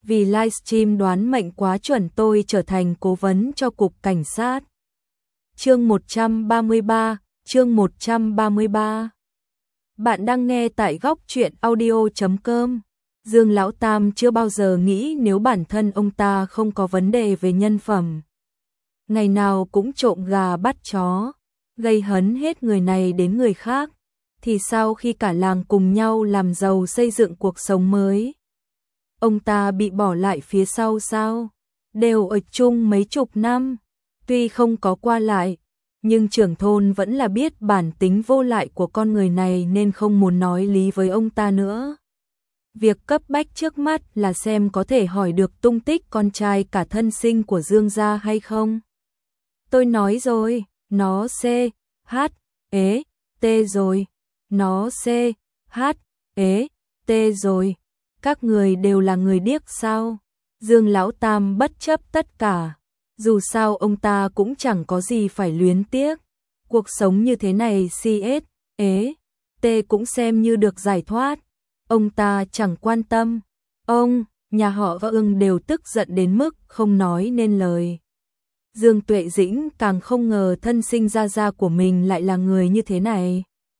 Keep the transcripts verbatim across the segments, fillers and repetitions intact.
vì livestream đoán mệnh quá chuẩn tôi trở thành cố vấn cho cục cảnh sát. Chương một trăm ba mươi ba, chương một trăm ba mươi ba. Bạn đang nghe tại góc truyện audio chấm com. Dương Lão Tam chưa bao giờ nghĩ nếu bản thân ông ta không có vấn đề về nhân phẩm. Ngày nào cũng trộm gà bắt chó, gây hấn hết người này đến người khác, thì sau khi cả làng cùng nhau làm giàu xây dựng cuộc sống mới, ông ta bị bỏ lại phía sau sao? Đều ở chung mấy chục năm, tuy không có qua lại, nhưng trưởng thôn vẫn là biết bản tính vô lại của con người này nên không muốn nói lý với ông ta nữa. Việc cấp bách trước mắt là xem có thể hỏi được tung tích con trai cả thân sinh của Dương gia hay không. Tôi nói rồi, nó C, H, ế, T rồi, nó C, H, ế, T rồi, các người đều là người điếc sao? Dương Lão Tam bất chấp tất cả, dù sao ông ta cũng chẳng có gì phải luyến tiếc, cuộc sống như thế này C S, ế, T cũng xem như được giải thoát, ông ta chẳng quan tâm. Ông, nhà họ Ưng đều tức giận đến mức không nói nên lời. Dương Tuệ Dĩnh càng không ngờ thân sinh ra gia của mình lại là người như thế này.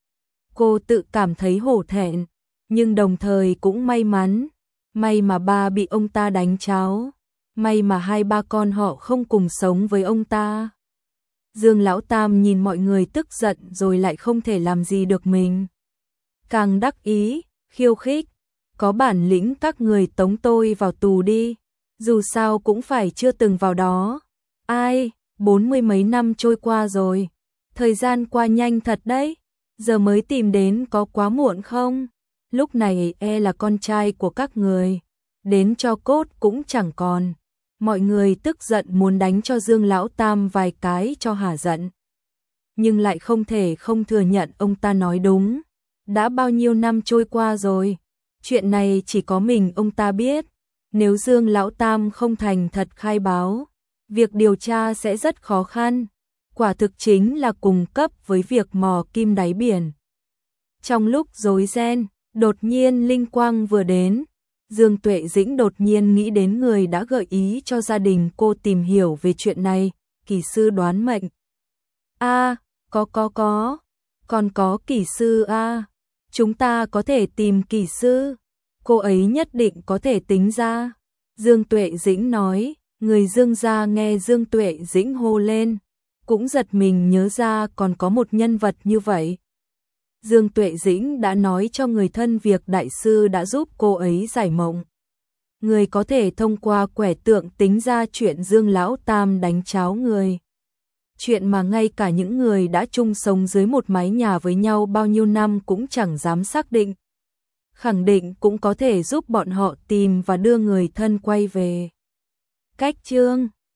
Cô tự cảm thấy hổ thẹn, nhưng đồng thời cũng may mắn, may mà ba bị ông ta đánh cháo, may mà hai ba con họ không cùng sống với ông ta. Dương Lão Tam nhìn mọi người tức giận rồi lại không thể làm gì được mình. Càng đắc ý, khiêu khích, có bản lĩnh các người tống tôi vào tù đi, dù sao cũng phải chưa từng vào đó. Ai, bốn mươi mấy năm trôi qua rồi, thời gian qua nhanh thật đấy, giờ mới tìm đến có quá muộn không? Lúc này e là con trai của các người, đến cho cốt cũng chẳng còn. Mọi người tức giận muốn đánh cho Dương Lão Tam vài cái cho hả giận. Nhưng lại không thể không thừa nhận ông ta nói đúng. Đã bao nhiêu năm trôi qua rồi, chuyện này chỉ có mình ông ta biết. Nếu Dương Lão Tam không thành thật khai báo, việc điều tra sẽ rất khó khăn, quả thực chính là cùng cấp với việc mò kim đáy biển. Trong lúc rối ren, đột nhiên linh quang vừa đến, Dương Tuệ Dĩnh đột nhiên nghĩ đến người đã gợi ý cho gia đình cô tìm hiểu về chuyện này, kỳ sư đoán mệnh. A, có có có, còn có kỳ sư a, chúng ta có thể tìm kỳ sư, cô ấy nhất định có thể tính ra. Dương Tuệ Dĩnh nói. Người Dương gia nghe Dương Tuệ Dĩnh hô lên, cũng giật mình nhớ ra còn có một nhân vật như vậy. Dương Tuệ Dĩnh đã nói cho người thân việc đại sư đã giúp cô ấy giải mộng. Người có thể thông qua quẻ tượng tính ra chuyện Dương Lão Tam đánh cháo người. Chuyện mà ngay cả những người đã chung sống dưới một mái nhà với nhau bao nhiêu năm cũng chẳng dám xác định. Khẳng định cũng có thể giúp bọn họ tìm và đưa người thân quay về. Cách chương